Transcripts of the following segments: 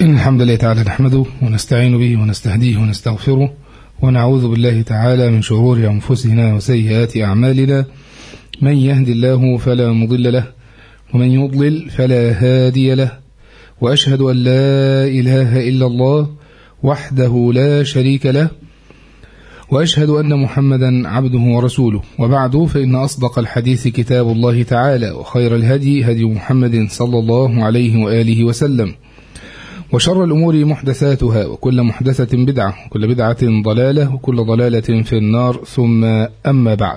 إن الحمد لله تعالى نحمده ونستعين به ونستهديه ونستغفره ونعوذ بالله تعالى من شرور أنفسنا وسيئات أعمالنا. من يهد الله فلا مضل له ومن يضلل فلا هادي له، وأشهد أن لا إله إلا الله وحده لا شريك له، وأشهد أن محمدا عبده ورسوله. وبعد، فإن أصدق الحديث كتاب الله تعالى، وخير الهدي هدي محمد صلى الله عليه وآله وسلم، وشر الأمور محدثاتها، وكل محدثة بدعة، وكل بدعة ضلالة، وكل ضلالة في النار. ثم أما بعد،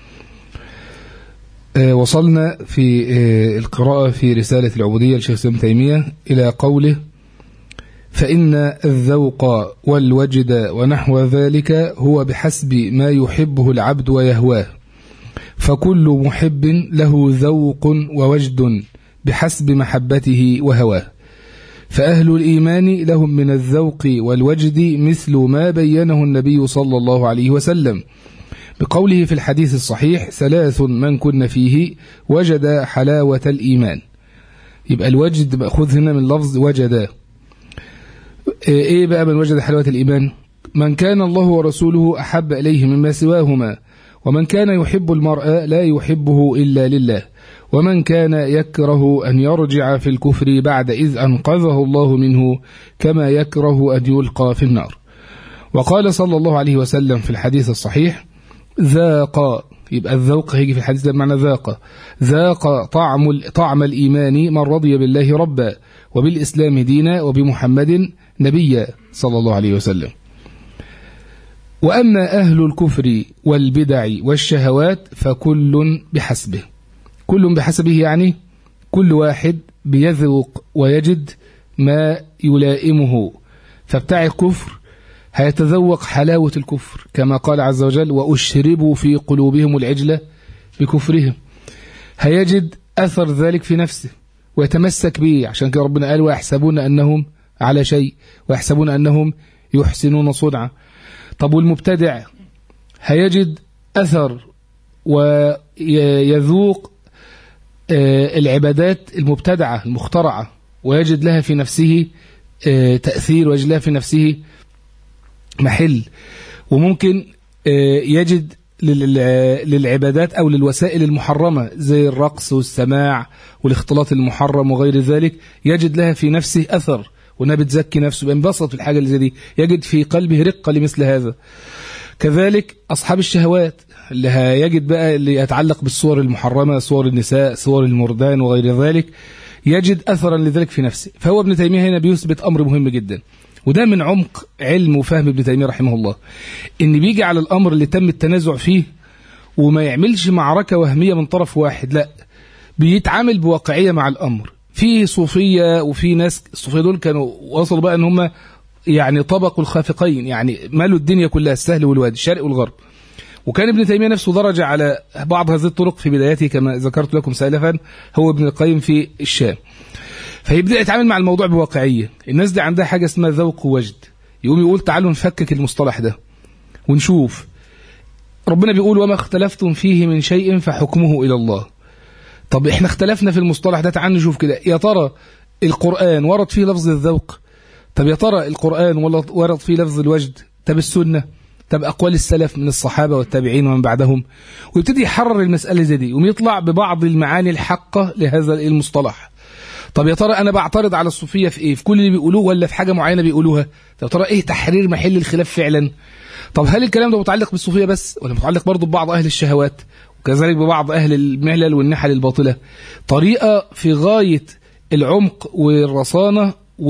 وصلنا في القراءة في رسالة العبودية لشيخ ابن تيمية إلى قوله: فإن الذوق والوجد ونحو ذلك هو بحسب ما يحبه العبد ويهواه، فكل محب له ذوق ووجد بحسب محبته وهواه، فأهل الإيمان لهم من الذوق والوجد مثل ما بينه النبي صلى الله عليه وسلم بقوله في الحديث الصحيح: 3 من كن فيه وجد حلاوة الإيمان. يبقى الوجد مأخوذ هنا من لفظ وجد. إيه بقى من وجد حلاوة الإيمان؟ من كان الله ورسوله أحب إليه مما سواهما، ومن كان يحب المرء لا يحبه إلا لله، ومن كان يكره أن يرجع في الكفر بعد إذ أنقذه الله منه كما يكره أن يلقى في النار. وقال صلى الله عليه وسلم في الحديث الصحيح: ذاق. يبقى الذوق هيجي في الحديث ده بمعنى ذاق طعم الإيمان من رضي بالله ربا وبالإسلام دينا وبمحمد نبيا صلى الله عليه وسلم. وأما أهل الكفر والبدع والشهوات فكل بحسبه. كل بحسبه يعني كل واحد بيذوق ويجد ما يلائمه. فبتاع الكفر هيتذوق حلاوة الكفر كما قال عز وجل: وأشربوا في قلوبهم العجلة بكفرهم. هيجد أثر ذلك في نفسه ويتمسك به، عشان كده ربنا قال: ويحسبون أنهم على شيء ويحسبون أنهم يحسنون صنعا. طب والمبتدع هيجد أثر ويذوق العبادات المبتدعة المخترعة، ويجد لها في نفسه تأثير، ويجد لها في نفسه محل. وممكن يجد للعبادات أو للوسائل المحرمة زي الرقص والسماع والاختلاط المحرم وغير ذلك، يجد لها في نفسه أثر، وأنها بتزكي نفسه، بينبسط في الحاجة اللي زي دي، يجد في قلبه رقة لمثل هذا. كذلك أصحاب الشهوات اللي هيجد بقى اللي يتعلق بالصور المحرمة، صور النساء، صور المردان وغير ذلك، يجد أثرا لذلك في نفسه. فهو ابن تيمية هنا بيثبت أمر مهم جدا، وده من عمق علم وفهم ابن تيمية رحمه الله، إن بيجي على الأمر اللي تم التنازع فيه وما يعملش معركة وهمية من طرف واحد، لا، بيتعامل بواقعية مع الأمر. في صوفية، وفي ناس الصوفية دول كانوا وصلوا بقى إن هم يعني طبقوا الخافقين، يعني مالوا الدنيا كلها، السهل والوادي، الشرق والغرب. وكان ابن تيمية نفسه درج على بعض هذه الطرق في بدايته كما ذكرت لكم سالفا، هو ابن القيم في الشام. فيبدأ يتعامل مع الموضوع بواقعية. الناس دي عندها حاجة اسمها ذوق ووجد، يقوم يقول: تعالوا نفكك المصطلح ده ونشوف. ربنا بيقول: وما اختلفتم فيه من شيء فحكمه إلى الله. طب احنا اختلفنا في المصطلح ده، تعالوا نشوف كده، يا ترى القرآن ورد فيه لفظ الذوق؟ طب يا ترى القرآن ورد فيه لفظ الوجد؟ طب السنة؟ طب أقوال السلف من الصحابة والتابعين ومن بعدهم؟ ويبتدي يحرر المسألة زي دي، ويطلع ببعض المعاني الحقة لهذا المصطلح. طب يا ترى أنا بعترض على الصوفية في إيه؟ في كل اللي بيقولوه ولا في حاجة معينة بيقولوها؟ طب ترى إيه تحرير محل الخلاف فعلا؟ طب هل الكلام ده متعلق بالصوفية بس، ولا متعلق برضه ببعض أهل الشهوات، وكذلك ببعض أهل المهلل والنحل الباطلة؟ طريقة في غاية العمق والرصانة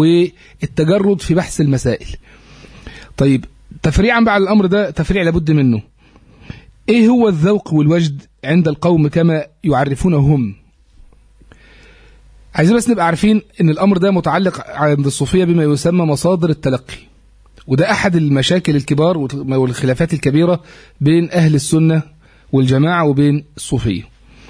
والتجرد في بحث المسائل. طيب، تفريعا بعد الأمر ده، تفريع لابد منه. إيه هو الذوق والوجد عند القوم كما يعرفونه هم؟ عايزين بس نبقى عارفين ان الامر ده متعلق عند الصوفية بما يسمى مصادر التلقي، وده احد المشاكل الكبار والخلافات الكبيرة بين اهل السنة والجماعة وبين الصوفية.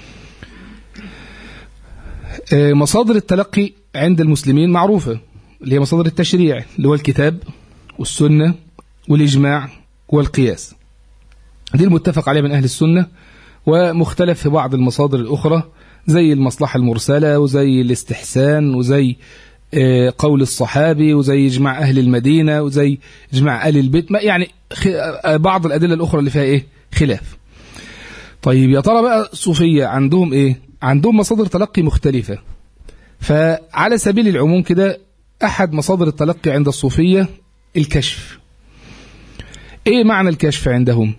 مصادر التلقي عند المسلمين معروفة، اللي هي مصادر التشريع، اللي هو الكتاب والسنة والإجماع والقياس. دي المتفق عليها من أهل السنة، ومختلف في بعض المصادر الأخرى زي المصلحة المرسلة وزي الاستحسان وزي قول الصحابي، وزي إجماع أهل المدينة، وزي إجماع أهل البيت، يعني بعض الأدلة الأخرى اللي فيها خلاف. طيب يا ترى بقى الصوفية عندهم عندهم مصادر تلقي مختلفة. فعلى سبيل العموم كده، أحد مصادر التلقي عند الصوفية الكشف. إيه معنى الكشف عندهم؟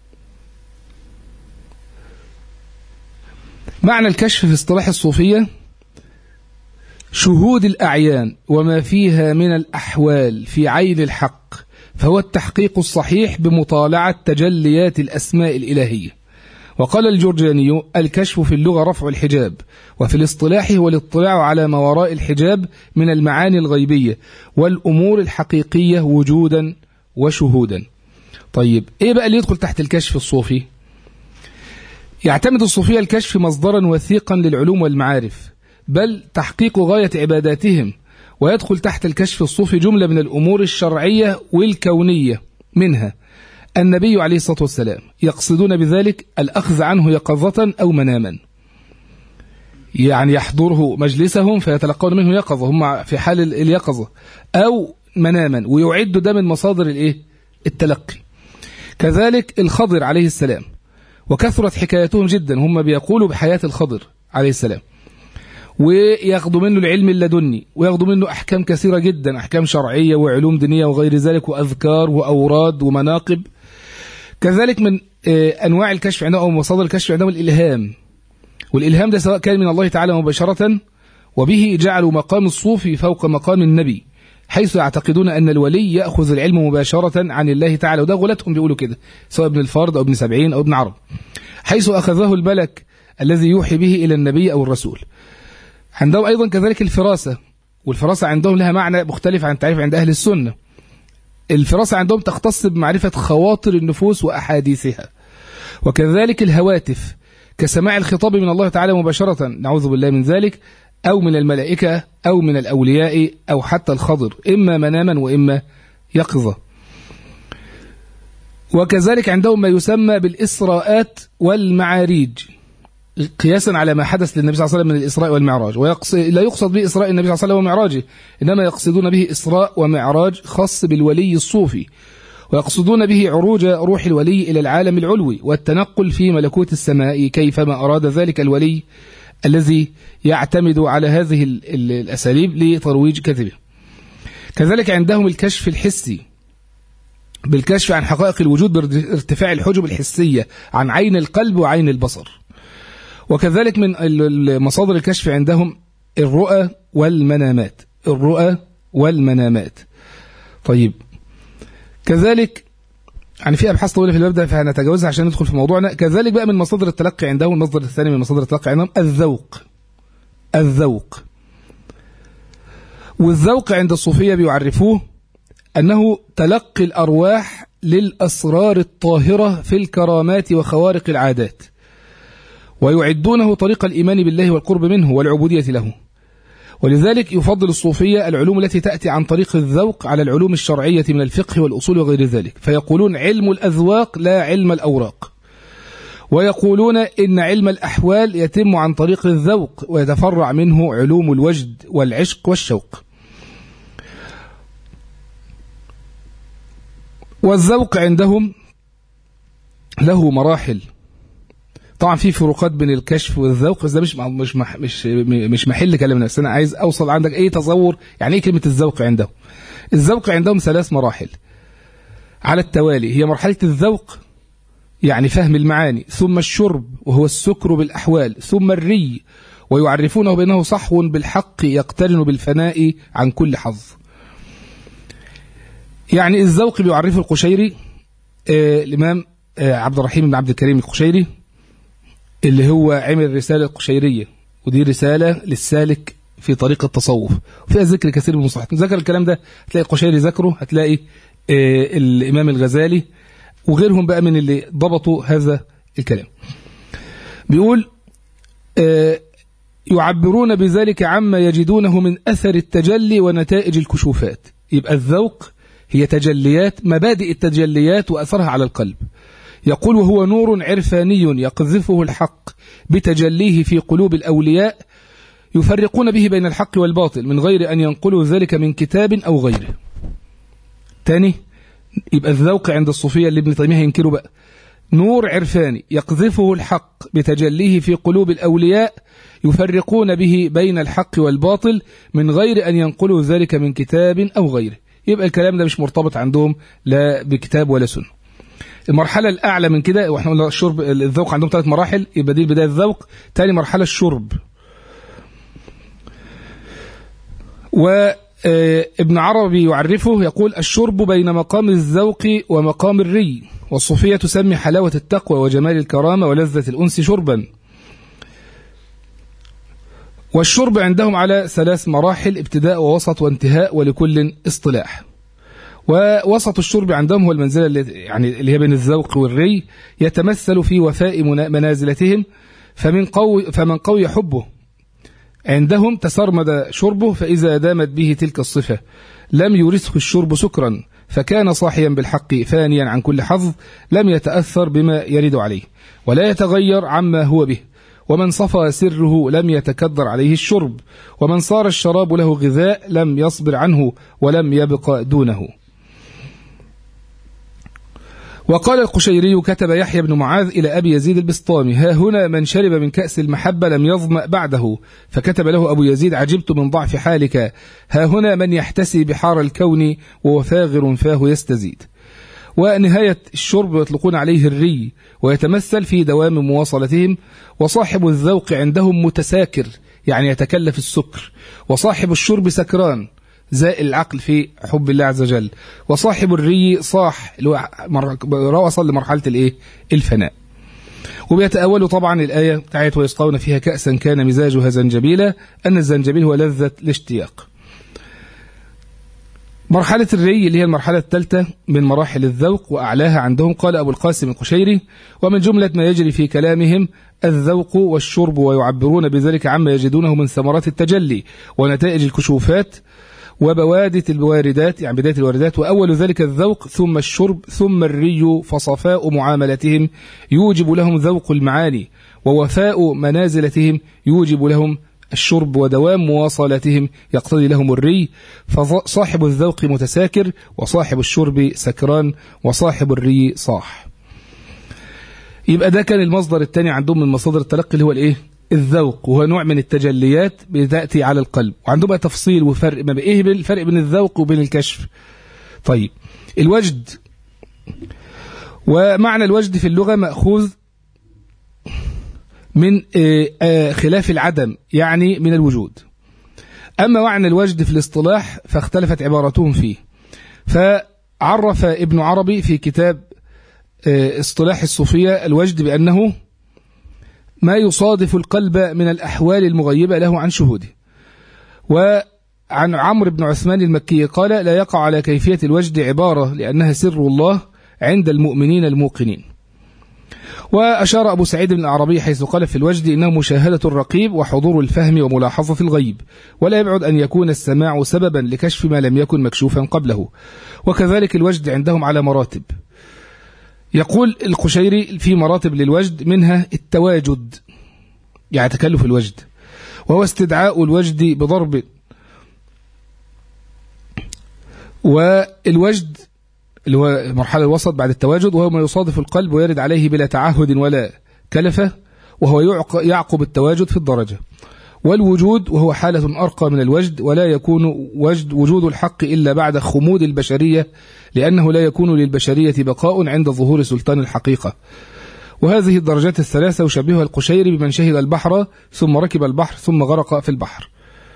معنى الكشف في اصطلاح الصوفية شهود الأعيان وما فيها من الأحوال في عين الحق، فهو التحقيق الصحيح بمطالعة تجليات الأسماء الإلهية. وقال الجرجاني: الكشف في اللغة رفع الحجاب، وفي الاصطلاح هو الاطلاع على ما وراء الحجاب من المعاني الغيبية والأمور الحقيقية وجودا وشهودا. طيب إيه بقى اللي يدخل تحت الكشف الصوفي؟ يعتمد الصوفية الكشف مصدرا وثيقا للعلوم والمعارف، بل تحقيق غاية عباداتهم. ويدخل تحت الكشف الصوفي جملة من الأمور الشرعية والكونية، منها النبي عليه الصلاة والسلام، يقصدون بذلك الأخذ عنه يقظة أو مناما، يعني يحضره مجلسهم فيتلقون منه يقظة، هم في حال اليقظة، أو مناما، ويعد ده من مصادر التلقي. كذلك الخضر عليه السلام، وكثرت حكايتهم جدا، هم بيقولوا بحياة الخضر عليه السلام، وياخدوا منه العلم اللدني، وياخدوا منه أحكام كثيرة جدا، أحكام شرعية وعلوم دينية وغير ذلك، وأذكار وأوراد ومناقب. كذلك من أنواع الكشف عندهم أو مصادر الكشف عندهم الإلهام، والإلهام ده سواء كان من الله تعالى مباشرة، وبه جعلوا مقام الصوفي فوق مقام النبي، حيث يعتقدون أن الولي يأخذ العلم مباشرة عن الله تعالى، وده غلتهم بيقولوا كده، سواء ابن الفرد أو ابن سبعين أو ابن عرب، حيث أخذه الملك الذي يوحي به إلى النبي أو الرسول. عندهم أيضا كذلك الفراسة، والفراسة عندهم لها معنى مختلف عن التعريف عند أهل السنة. الفراسة عندهم تختص بمعرفة خواطر النفوس وأحاديثها. وكذلك الهواتف، كسماع الخطاب من الله تعالى مباشرة، نعوذ بالله من ذلك، أو من الملائكة أو من الأولياء أو حتى الخضر، إما مناما وإما يقظة. وكذلك عندهم ما يسمى بالإسراءات والمعاريج، قياسا على ما حدث للنبي صلى الله عليه وسلم من الإسراء والمعراج. لا يقصد به إسراء النبي صلى الله عليه وسلم ومعراجه، إنما يقصدون به إسراء ومعراج خاص بالولي الصوفي، ويقصدون به عروج روح الولي إلى العالم العلوي والتنقل في ملكوت السماء كيفما أراد ذلك الولي الذي يعتمد على هذه الأساليب لترويج كذبه. كذلك عندهم الكشف الحسي، بالكشف عن حقائق الوجود بارتفاع الحجب الحسية عن عين القلب وعين البصر. وكذلك من مصادر الكشف عندهم الرؤى والمنامات، الرؤى والمنامات. طيب كذلك يعني في أبحاث طويلة في الباب ده فهنتجاوزها عشان ندخل في موضوعنا. كذلك بقى من مصادر التلقي عندهم، المصدر الثاني من مصادر التلقي عندهم الذوق. والذوق عند الصوفية بيعرفوه أنه تلقي الأرواح للأسرار الطاهرة في الكرامات وخوارق العادات، ويعدونه طريق الإيمان بالله والقرب منه والعبودية له. ولذلك يفضل الصوفية العلوم التي تأتي عن طريق الذوق على العلوم الشرعية من الفقه والأصول وغير ذلك، فيقولون علم الأذواق لا علم الأوراق. ويقولون إن علم الأحوال يتم عن طريق الذوق، ويتفرع منه علوم الوجد والعشق والشوق. والذوق عندهم له مراحل، طبعا في فروقات بين الكشف والذوق، بس ده مش محل كلامنا، بس انا عايز اوصل عندك ايه تصور يعني ايه كلمه الذوق عندهم. الذوق عندهم 3 مراحل على التوالي، هي مرحله الذوق يعني فهم المعاني، ثم الشرب وهو السكر بالاحوال، ثم الري ويعرفونه بانه صحو بالحق يقترن بالفناء عن كل حظ. يعني الذوق بيعرفه القشيري، الامام عبد الرحيم بن عبد الكريم القشيري، اللي هو عمل رسالة قشيرية، ودي رسالة للسالك في طريق التصوف، وفيها ذكر كثير من المصطلحات. ذكر الكلام ده هتلاقي القشيري ذكره، هتلاقي الإمام الغزالي وغيرهم بقى من اللي ضبطوا هذا الكلام. بيقول يعبرون بذلك عما يجدونه من أثر التجلي ونتائج الكشوفات. يبقى الذوق هي تجليات، مبادئ التجليات وأثرها على القلب. يقول وهو نور عرفاني يقذفه الحق بتجليه في قلوب الأولياء، يفرقون به بين الحق والباطل من غير أن ينقلوا ذلك من كتاب أو غيره. تاني، يبقى الذوق عند الصوفية اللي ابن تيمية ينكره بقى نور عرفاني يقذفه الحق بتجليه في قلوب الأولياء، يفرقون به بين الحق والباطل من غير أن ينقلوا ذلك من كتاب أو غيره. يبقى الكلام ده مش مرتبط عندهم لا بكتاب ولا سنة. المرحلة الأعلى من كده، واحنا قلنا الشرب الذوق عندهم 3 مراحل، يبقى دي بداية الذوق. تاني مرحلة الشرب. وابن عربي يعرفه يقول: الشرب بين مقام الذوق ومقام الري، والصوفية تسمي حلاوة التقوى وجمال الكرامة ولذة الأنس شربا. والشرب عندهم على 3 مراحل: ابتداء ووسط وانتهاء، ولكل اصطلاح. ووسط الشرب عندهم هو المنزلة اللي هي بين الذوق والري، يتمثل في وفاء منازلتهم، فمن قوي حبه عندهم تسرمد شربه، فإذا دامت به تلك الصفة لم يورثه الشرب سكرا، فكان صاحيا بالحق فانيا عن كل حظ، لم يتأثر بما يرد عليه ولا يتغير عما هو به. ومن صفى سره لم يتكدر عليه الشرب، ومن صار الشراب له غذاء لم يصبر عنه ولم يبق دونه. وقال القشيري: كتب يحيى بن معاذ إلى أبي يزيد البسطامي: ها هنا من شرب من كأس المحبة لم يظمأ بعده. فكتب له أبو يزيد: عجبت من ضعف حالك، ها هنا من يحتسي بحار الكون وهو فاغر فاه يستزيد. ونهاية الشرب يطلقون عليه الري، ويتمثل في دوام مواصلتهم. وصاحب الذوق عندهم متساكر، يعني يتكلف السكر، وصاحب الشرب سكران زائل العقل في حب الله عز وجل، وصاحب الري صاح وصل لمرحلة الفناء. وبيتأولوا طبعا الآية بتاعت: ويسقون فيها كأسا كان مزاجها زنجبيلا، أن الزنجبيل هو لذة الاشتياق. مرحلة الري اللي هي المرحلة الثالثة من مراحل الذوق وأعلاها عندهم، قال أبو القاسم القشيري: ومن جملة ما يجري في كلامهم الذوق والشرب، ويعبرون بذلك عما يجدونه من ثمرات التجلي ونتائج الكشوفات وبوادة الواردات، يعني بداية الواردات. وأول ذلك الذوق، ثم الشرب، ثم الري، فصفاء معاملتهم يوجب لهم ذوق المعاني، ووفاء منازلتهم يوجب لهم الشرب، ودوام مواصلتهم يقتضي لهم الري. فصاحب الذوق متساكر، وصاحب الشرب سكران، وصاحب الري صاح. يبقى ده كان المصدر الثاني عندهم من مصادر التلقي اللي هو الذوق، وهو نوع من التجليات بتأتي على القلب. وعندهم بقى تفصيل وفرق ما بين الفرق بين الذوق وبين الكشف. طيب، الوجد، ومعنى الوجد في اللغة مأخوذ من خلاف العدم، يعني من الوجود. أما معنى الوجد في الاصطلاح فاختلفت عباراتهم فيه. فعرف ابن عربي في كتاب اصطلاح الصوفية الوجد بأنه ما يصادف القلب من الأحوال المغيبة له عن شهوده. وعن عمرو بن عثمان المكي قال: لا يقع على كيفية الوجد عبارة، لأنها سر الله عند المؤمنين الموقنين. وأشار أبو سعيد بن العربي حيث قال في الوجد إنه مشاهدة الرقيب وحضور الفهم وملاحظة الغيب، ولا يبعد أن يكون السماع سببا لكشف ما لم يكن مكشوفا قبله. وكذلك الوجد عندهم على مراتب. يقول القشيري: في مراتب للوجد، منها التواجد، يعني تكلف الوجد، وهو استدعاء الوجد بضرب. والوجد اللي هو المرحلة الوسط بعد التواجد، وهو ما يصادف القلب ويرد عليه بلا تعهد ولا كلفة، وهو يعقب التواجد في الدرجة. والوجود وهو حالة أرقى من الوجد، ولا يكون وجود الحق إلا بعد خمود البشرية، لأنه لا يكون للبشرية بقاء عند ظهور سلطان الحقيقة. وهذه الدرجات الثلاثة يشبهها القشيري بمن شهد البحر ثم ركب البحر ثم غرق في البحر،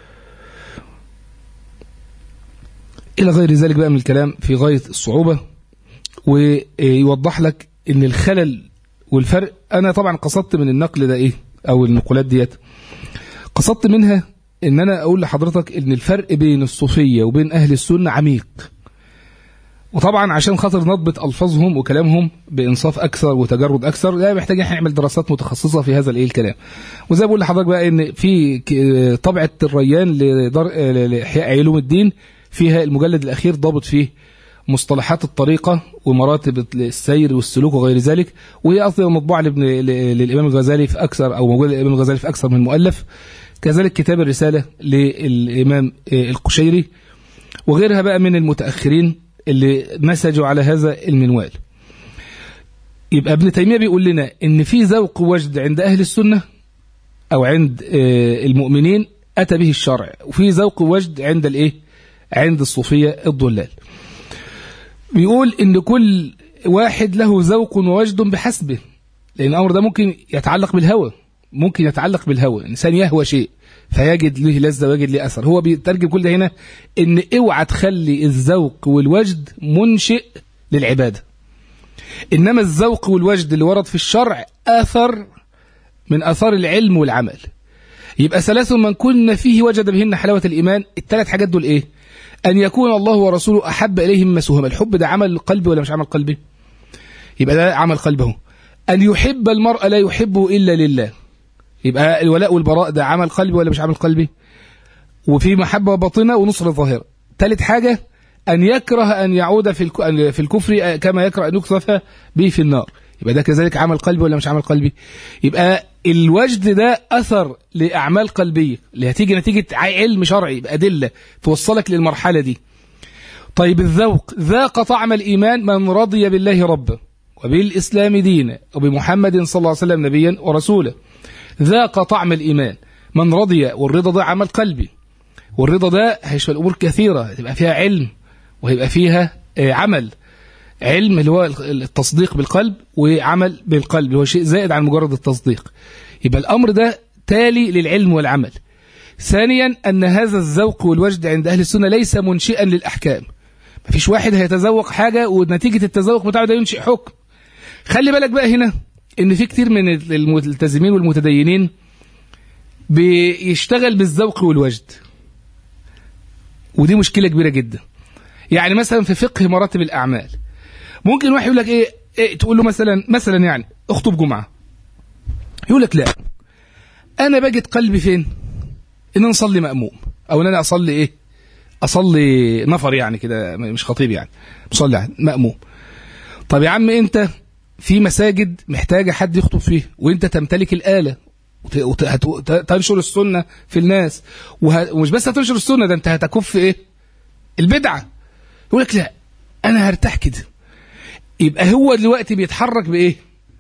إلى غير ذلك بقى من الكلام في غاية الصعوبة. ويوضح لك إن الخلل والفرق، أنا طبعا قصدت من النقل ده أو النقولات ديت، قصدت منها إن أنا أقول لحضرتك إن الفرق بين الصوفية وبين أهل السنة عميق. وطبعا عشان خاطر نضبط ألفاظهم وكلامهم بإنصاف أكثر وتجرد أكثر، لا محتاج إحنا نعمل دراسات متخصصة في هذا الكلام. وزي بقول لحضرتك بقى إن في طبعة الريان لإحياء علوم الدين، فيها المجلد الأخير ضابط فيه مصطلحات الطريقة ومراتب السير والسلوك وغير ذلك، وهي أصلا مطبوعة للإمام الغزالي في أكثر، أو موجودة للإمام الغزالي في أكثر من مؤلف. كذلك كتاب الرسالة للإمام القشيري وغيرها بقى من المتأخرين اللي نسجوا على هذا المنوال. يبقى ابن تيمية بيقول لنا إن في ذوق وجد عند أهل السنة أو عند المؤمنين أتى به الشرع، وفي ذوق وجد عند الإيه؟ عند الصوفية الضلال. بيقول إن كل واحد له ذوق ووجد بحسبه، لأن الأمر ده ممكن يتعلق بالهوى، ممكن يتعلق بالهوى. الإنسان يهوى شيء فيجد له لذة ويجد له أثر. هو بيترجم كل ده هنا إن اوعى تخلي الذوق والوجد منشئ للعبادة، إنما الذوق والوجد اللي ورد في الشرع أثر من أثار العلم والعمل. يبقى ثلاث من كن فيه وجد بهن حلاوة الإيمان. الثلاث حاجات دول إيه؟ أن يكون الله ورسوله أحب إليهم مما سوهما. الحب ده عمل قلبي ولا مش عمل قلبي؟ يبقى ده عمل قلبه. أن يحب المرء لا يحبه إلا لله. يبقى الولاء والبراء ده عمل قلبي ولا مش عمل قلبي؟ وفي محبة باطنة ونصر ظاهرة. ثالث حاجة أن يكره أن يعود في الكفر كما يكره أن يقذف به في النار. يبقى ده كذلك عمل قلبي ولا مش عمل قلبي؟ يبقى الوجد ده أثر لأعمال قلبية اللي هتيجي نتيجة علم شرعي بأدلة توصلك للمرحلة دي. طيب الذوق، ذاق طعم الإيمان من رضي بالله ربا وبالإسلام دينا وبمحمد صلى الله عليه وسلم نبيا ورسولا. ذاق طعم الإيمان من رضي، والرضا ده عمل قلبي، والرضا ده هيشمل أمور كثيرة، هتبقى فيها علم وهيبقى فيها عمل. علم اللي هو التصديق بالقلب، وعمل بالقلب اللي هو شيء زائد عن مجرد التصديق. يبقى الأمر ده تالي للعلم والعمل. ثانيا أن هذا الذوق والوجد عند أهل السنة ليس منشئا للأحكام. مفيش واحد هيتذوق حاجة ونتيجة التذوق بتاعه ده ينشئ حكم. خلي بالك بقى هنا إن في كتير من الملتزمين والمتدينين بيشتغل بالذوق والوجد، ودي مشكلة كبيرة جدا. يعني مثلا في فقه مراتب الأعمال ممكن واحد يقول لك إيه تقول له مثلا يعني اخطب جمعة، يقول لك لا أنا بجد قلبي فين؟ إن نصلي مأموم، أو إن أنا أصلي نفر يعني كده، مش خطيب يعني، مصلي مأموم. طب يا عم أنت في مساجد محتاجة حد يخطب فيه، وأنت تمتلك الآلة وتنشر السنة في الناس، ومش بس هتنشر السنة، ده أنت هتكف البدعة. يقول لك لا أنا هرتاح كده. يبقى هو دلوقتي بيتحرك بإيه؟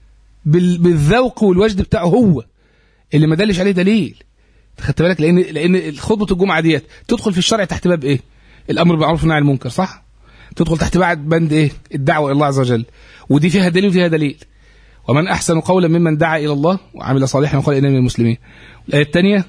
بالذوق والوجد بتاعه هو اللي ما دلش عليه دليل. خدت بالك؟ لأن خطبة الجمعة ديت تدخل في الشرع تحت باب إيه؟ الأمر بالمعروف والنهي عن المنكر، صح؟ تدخل تحت بند إيه؟ الدعوة إلى الله عز وجل، ودي فيها دليل وفيها دليل. ومن أحسن قولا ممن دعا إلى الله وعمل صالحا وقال إنني من المسلمين. الآية الثانية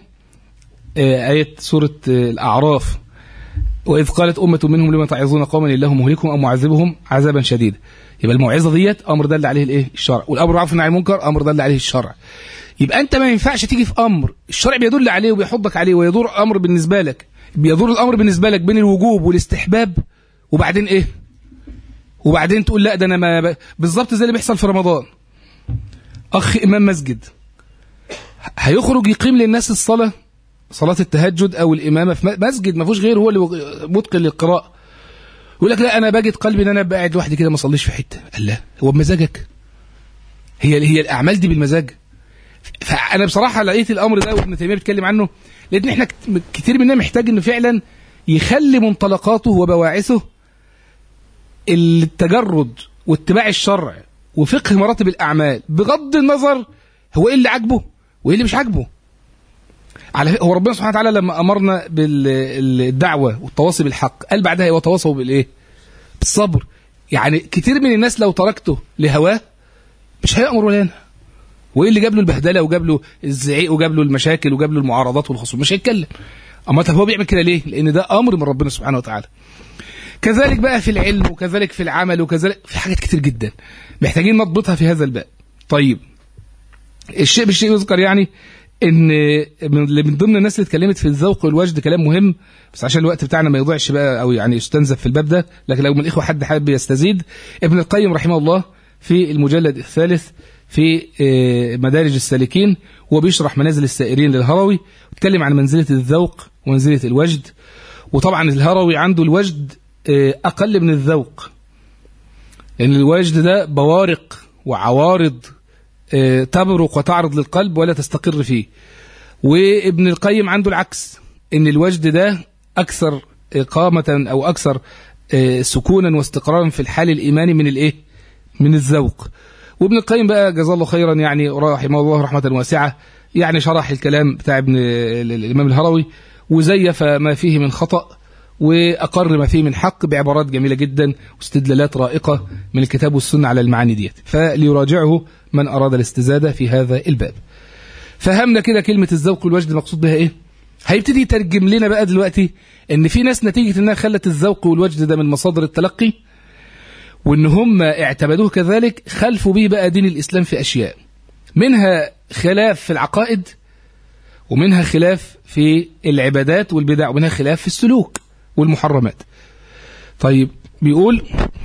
آية سورة الأعراف، وإذ قالت أمة منهم لما تعظون قوما الله مهلكهم أو معذبهم عذابا شديدا. يبقى الموعظة ديت أمر دل عليه الإيه؟ الشرع، والأمر بالمعروف والنهي عن المنكر أمر دل عليه الشرع. يبقى أنت ما ينفعش تيجي في أمر الشرع بيدل عليه وبيحضك عليه ويدور أمر بالنسبة لك، بيدور الأمر بالنسبة لك بين الوجوب والاستحباب، وبعدين إيه؟ وبعدين تقول لا ده أنا بالظبط زي اللي بيحصل في رمضان. أخ إمام مسجد هيخرج يقيم للناس الصلاة، صلاة التهجد أو الإمامة في مسجد ما فيهوش غير هو اللي متقن للقراءة، يقول لك لا أنا باجد قلبي إن أنا قاعد لوحدي كده ما أصليش في حتة. قال لا، هو بمزاجك؟ هي الأعمال دي بالمزاج؟ فأنا بصراحة لقيت الأمر ده وابن تيمية بيتكلم عنه، لأن إحنا كتير مننا محتاج إنه فعلا يخلي منطلقاته وبواعثه التجرد واتباع الشرع وفقه مراتب الأعمال، بغض النظر هو إيه اللي عاجبه وإيه اللي مش عاجبه. هو ربنا سبحانه وتعالى لما أمرنا بالدعوة والتواصي بالحق قال بعدها وتواصوا بالإيه؟ بالصبر. يعني كتير من الناس لو تركته لهواه مش هيأمر ولا ينهى، وإيه اللي جاب له البهدلة وجاب له الزعيق وجاب له المشاكل وجاب له المعارضات والخصوم؟ مش هيتكلم. أما طب هو بيعمل كده ليه؟ لأن ده أمر من ربنا سبحانه وتعالى. كذلك بقى في العلم، وكذلك في العمل، وكذلك في حاجات كتير جدا محتاجين نضبطها في هذا الباب. طيب الشيء بالشيء يذكر، يعني ان من ضمن الناس اللي اتكلمت في الذوق والوجد كلام مهم، بس عشان الوقت بتاعنا ما يضيعش بقى او يعني يستنزف في الباب ده، لكن لو من الاخوه حد حابب يستزيد، ابن القيم رحمه الله في المجلد الثالث في مدارج السالكين وبيشرح منازل السائرين للهروي، واتكلم عن منزلة الذوق ومنزلة الوجد. وطبعا الهروي عنده الوجد أقل من الذوق، لأن الوجد ده بوارق وعوارض تبرق وتعرض للقلب ولا تستقر فيه. وابن القيم عنده العكس، ان الوجد ده اكثر إقامة او اكثر سكونا واستقرارا في الحال الايماني من الايه، من الذوق. وابن القيم بقى جزاه الله خيرا يعني رحمه الله رحمة واسعة، يعني شرح الكلام بتاع ابن الامام الهروي وزيف ما فيه من خطأ وأقر ما فيه من حق بعبارات جميلة جدا واستدلالات رائقة من الكتاب والسنة على المعاني ديت، فليراجعه من أراد الاستزادة في هذا الباب. فهمنا كده كلمة الذوق والوجد المقصود بها إيه؟ هيبتدي يترجم لنا بقى دلوقتي إن في ناس نتيجة إنها خلت الذوق والوجد ده من مصادر التلقي، وإن هم اعتمدوه كذلك، خلفوا به بقى دين الإسلام في أشياء، منها خلاف في العقائد، ومنها خلاف في العبادات والبدع، ومنها خلاف في السلوك والمحرمات. طيب بيقول: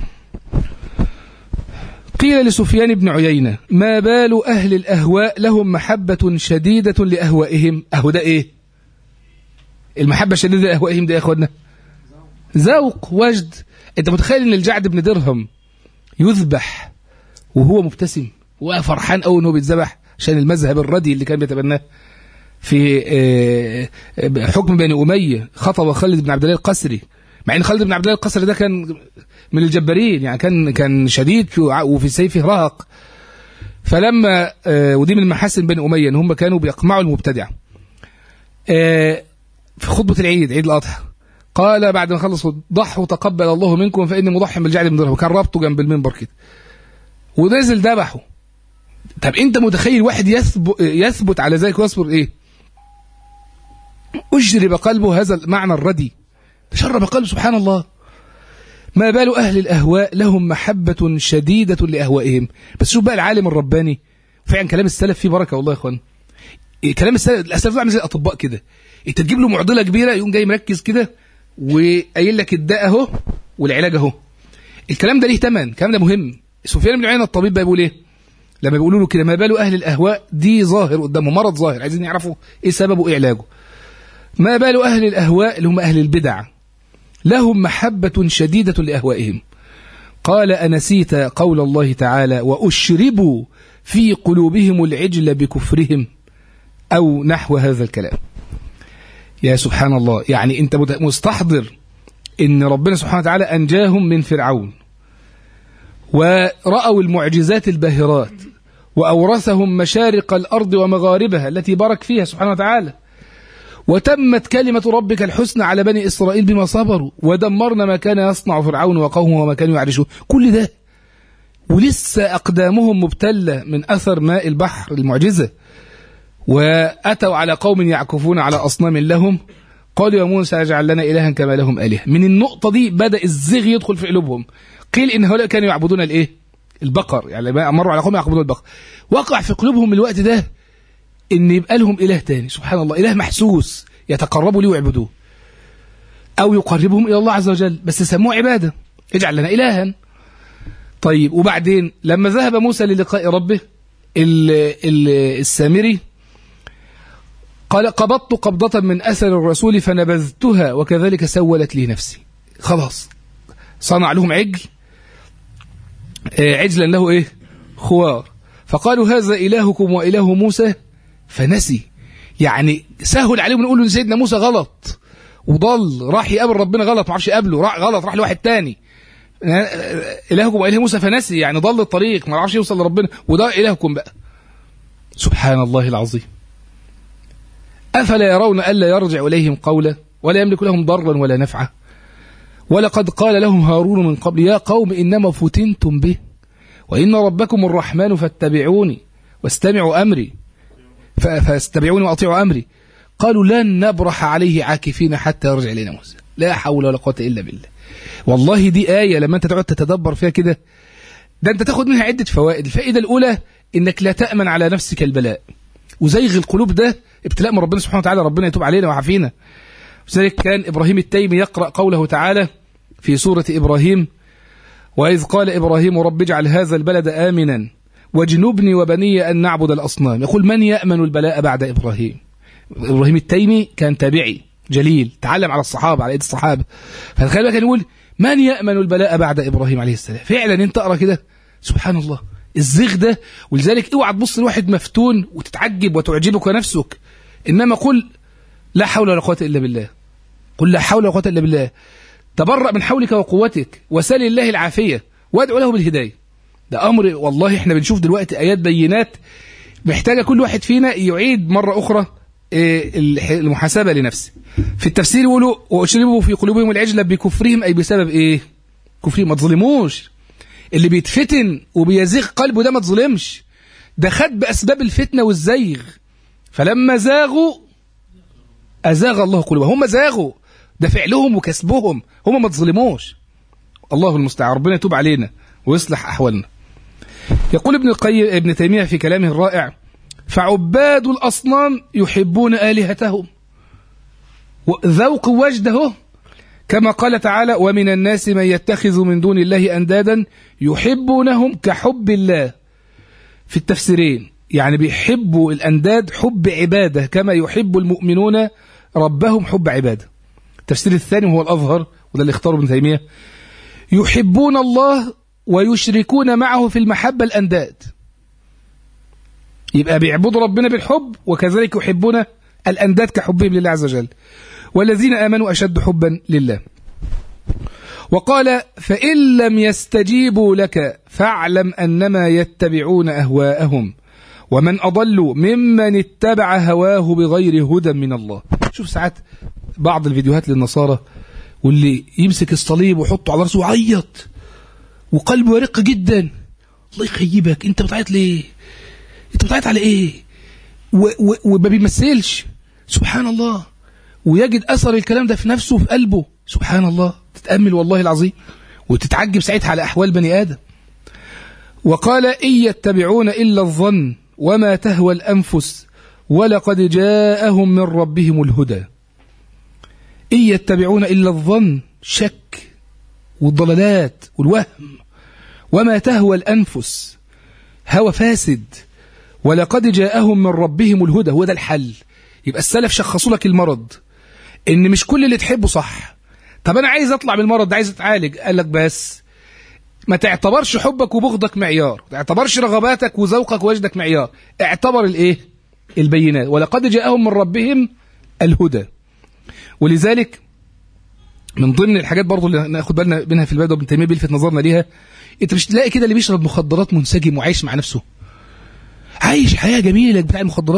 قيل لسفيان بن عيينة: ما بال أهل الأهواء لهم محبة شديدة لأهوائهم؟ أهو ده إيه؟ المحبة الشديدة لأهوائهم ده يا أخوانا ذوق وجد. أنت متخيل أن الجعد بن درهم يذبح وهو مبتسم وفرحان أوي أنه بيتذبح عشان المذهب الردي اللي كان بيتبناه في حكم بني أمية؟ خطب خالد بن عبد الله القسري، مع ان خالد بن عبد الله القسري ده كان من الجبارين، يعني كان شديد وفي سيفه رهق. فلما ودي من محاسن بني أمية ان هم كانوا بيقمعوا المبتدع. في خطبة العيد، عيد الأضحى، قال بعد ما خلصوا: ضحوا تقبل الله منكم فإني مضحي بالجعد بن درهم. كان رابطه جنب المنبر كده ونزل ذبحه. طب انت متخيل واحد يثبت على ذلك ويصبر ايه؟ أجرب قلبه هذا المعنى الردي، تشرب قلبه، سبحان الله. ما بال أهل الأهواء لهم محبة شديدة لأهوائهم. بس شوف بقى العالم الرباني، فعلا كلام السلف فيه بركة والله يا اخوان. كلام السلف عامل زي الأطباء كده، انت تجيب له معضلة كبيرة يقوم جاي مركز كده وقايل لك الداء اهو والعلاج اهو. الكلام ده ليه ثمن، الكلام ده مهم. سفيان بن عيينة الطبيب بقى بيقول ايه لما بيقولوا له كده: ما بال أهل الأهواء، دي ظاهر قدامه، مرض ظاهر، عايزين يعرفوا ايه سببه وايه علاجه. ما بال أهل الأهواء اللي هم أهل البدع لهم محبة شديدة لأهوائهم. قال: أنسيت قول الله تعالى: وأشربوا في قلوبهم العجل بكفرهم، أو نحو هذا الكلام. يا سبحان الله، يعني أنت مستحضر إن ربنا سبحانه وتعالى أنجاهم من فرعون ورأوا المعجزات الباهرات وأورثهم مشارق الأرض ومغاربها التي بارك فيها سبحانه وتعالى، وتمت كلمة ربك الحسنى على بني إسرائيل بما صبروا، ودمرنا ما كان يصنع فرعون وقومه وما كانوا يعرشون. كل ده ولسه أقدامهم مبتلة من أثر ماء البحر المعجزة، وأتوا على قوم يعكفون على أصنام لهم، قالوا يا موسى اجعل لنا إلها كما لهم آلهة. من النقطة دي بدأ الزغ يدخل في قلوبهم. قيل إن هؤلاء كانوا يعبدون الإيه؟ البقر، يعني مروا على قوم يعبدون البقر. وقع في قلوبهم الوقت ده إن يبقى لهم إله تاني، سبحان الله، إله محسوس يتقربوا ليه ويعبدوه، أو يقربهم إلى الله عز وجل، بس سموه عبادة، اجعل لنا إلها. طيب وبعدين لما ذهب موسى للقاء ربه، السامري قال: قبضت قبضة من أثر الرسول فنبذتها وكذلك سولت لي نفسي. خلاص صنع لهم عجلا له إيه؟ خوار. فقالوا: هذا إلهكم وإله موسى فنسي. يعني سهل عليهم نقول له سيدنا موسى غلط وضل، راح يقابل ربنا غلط، ما عرفش يقابله، غلط، راح لواحد تاني. إلهكم وإله موسى فنسي، يعني ضل الطريق، ما عرفش يوصل لربنا، وده إلهكم بقى. سبحان الله العظيم. أفلا يرون ألا يرجع إليهم قولا ولا يملك لهم ضرا ولا نفعا؟ ولقد قال لهم هارون من قبل: يا قوم إنما فتنتم به وإن ربكم الرحمن فاتبعوني واستمعوا أمري فاستبعوني وأطيعوا أمري. قالوا: لن نبرح عليه عاكفين حتى يرجع إلينا موسى. لا حول ولا قوة إلا بالله. والله دي آية لما أنت تقعد تتدبر فيها كده، ده أنت تاخد منها عدة فوائد. الفائدة الأولى إنك لا تأمن على نفسك البلاء، وزيغ القلوب ده ابتلاء من ربنا سبحانه وتعالى، ربنا يتوب علينا ويعافينا. لذلك كان إبراهيم التيمي يقرأ قوله تعالى في سورة إبراهيم: وإذ قال إبراهيم رب اجعل هذا البلد آمنا واجنبني وبني أن نعبد الأصنام. يقول: من يأمن البلاء بعد إبراهيم؟ إبراهيم التيمي كان تابعي جليل، تعلم على الصحابة، على يد الصحابة. فتخيل بقى كان يقول: من يأمن البلاء بعد إبراهيم عليه السلام؟ فعلا انت اقرأ كده، سبحان الله الزيغ ده. ولذلك اوعى تبص لواحد مفتون وتتعجب وتعجبك نفسك. إنما قل لا حول ولا قوة إلا بالله، قل لا حول ولا قوة إلا بالله، تبرأ من حولك وقوتك وسل الله العافية وادعو له بالهداية. ده أمر والله احنا بنشوف دلوقتي آيات بينات محتاجة كل واحد فينا يعيد مرة أخرى المحاسبة لنفسه. في التفسير يقولوا وأشربوا في قلوبهم العجل بكفرهم، أي بسبب إيه؟ كفرهم. ما تظلموش اللي بيتفتن وبيزيغ قلبه، ده ما تظلمش، ده خد بأسباب الفتنة والزيغ، فلما زاغوا أزاغ الله قلوبهم. هم زاغوا، ده فعلهم وكسبهم، هم ما تظلموش. الله المستعان، ربنا يتوب علينا ويصلح أحوالنا. يقول ابن تيمية في كلامه الرائع: فعباد الأصنام يحبون آلهتهم ذوق وجده، كما قال تعالى: ومن الناس من يتخذ من دون الله أندادا يحبونهم كحب الله. في التفسيرين يعني بيحبوا الأنداد حب عبادة كما يحب المؤمنون ربهم حب عبادة. التفسير الثاني وهو الأظهر وده اللي اختاره ابن تيمية: يحبون الله ويشركون معه في المحبة الأنداد. يبقى بيعبدوا ربنا بالحب وكذلك يحبون الأنداد كحبهم لله عز وجل. والذين آمنوا أشد حبا لله. وقال: فإن لم يستجيبوا لك فاعلم أنما يتبعون أهواءهم ومن أضل ممن اتبع هواه بغير هدى من الله. شوف ساعات بعض الفيديوهات للنصارى واللي يمسك الصليب ويحطه على رأسه ويعيط وقلبه يرق جدا. الله يخيبك، انت بتعيط ليه؟ انت بتعيط على ايه؟ وما بيمثلش. سبحان الله، ويجد أثر الكلام ده في نفسه وفي قلبه. سبحان الله، تتأمل والله العظيم وتتعجب ساعتها على أحوال بني آدم. وقال: إن يتبعون إلا الظن وما تهوى الأنفس ولقد جاءهم من ربهم الهدى. إن يتبعون إلا الظن، شك والضلالات والوهم، وما تهوى الأنفس، هوى فاسد، ولقد جاءهم من ربهم الهدى. هو ده الحل. يبقى السلف شخصوا لك المرض إن مش كل اللي تحبه صح. طب أنا عايز أطلع من المرض ده، عايز أتعالج، قال لك بس ما تعتبرش حبك وبغضك معيار، ما تعتبرش رغباتك وذوقك ووجدك معيار، اعتبر الإيه؟ البينات. ولقد جاءهم من ربهم الهدى. ولذلك من ضمن الحاجات برضو اللي ناخد بالنا منها في البلد وابن تيمية بيلفت نظرنا ليها، انت مش تلاقي كده اللي بيشرب مخدرات منسجم وعايش مع نفسه، عايش حياة جميلة بتاع المخدرات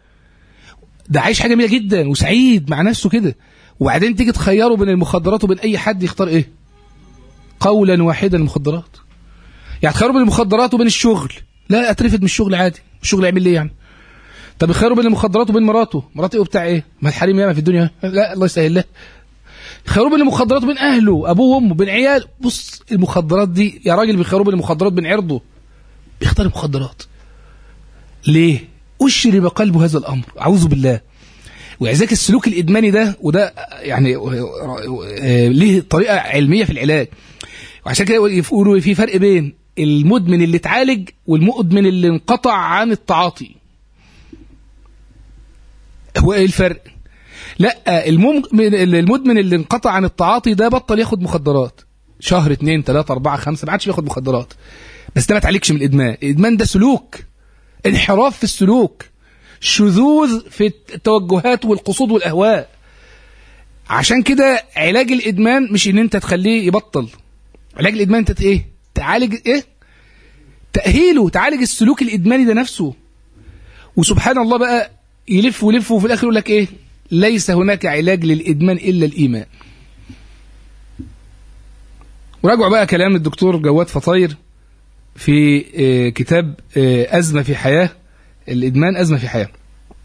ده عايش حاجة جميلة جدا وسعيد مع نفسه كده، وبعدين تيجي تخيره بين المخدرات وبين أي حد، يختار إيه؟ قولا واحدا المخدرات. يعني تخيره بين المخدرات وبين الشغل، لا أترفد من الشغل عادي، الشغل يعمل ليه يعني؟ طب يخيره بين المخدرات وبين مراته إيه وبتاع إيه؟ ما الحريم ياما في الدنيا، لا الله يسهل له. خيروه بين المخدرات وبين أهله، أبوه وأمه، بين عيال. بص المخدرات دي يا راجل بيخيروه بين المخدرات بين عرضه، بيختار المخدرات ليه؟ أشرب قلبه هذا الأمر، أعوذ بالله. وعزاك السلوك الإدماني ده، وده يعني ليه طريقة علمية في العلاج، وعشان كده يقولوا في فرق بين المدمن اللي اتعالج والمدمن اللي انقطع عن التعاطي. هو ايه الفرق؟ لا، المدمن اللي انقطع عن التعاطي ده بطل ياخد مخدرات شهر 2 3 4 5 ما عادش بياخد مخدرات، بس ده ما تعالجش من الإدمان. الإدمان ده سلوك، انحراف في السلوك، شذوذ في التوجهات والقصود والأهواء. عشان كده علاج الإدمان مش ان انت تخليه يبطل، علاج الإدمان انت ايه؟ تعالج ايه؟ تأهيله، تعالج السلوك الإدماني ده نفسه. وسبحان الله بقى يلف ويلف وفي الآخر يقول لك ايه؟ ليس هناك علاج للإدمان إلا الإيمان. وراجعوا بقى كلام الدكتور جواد فطاير في كتاب أزمة في حياة، الإدمان أزمة في حياة،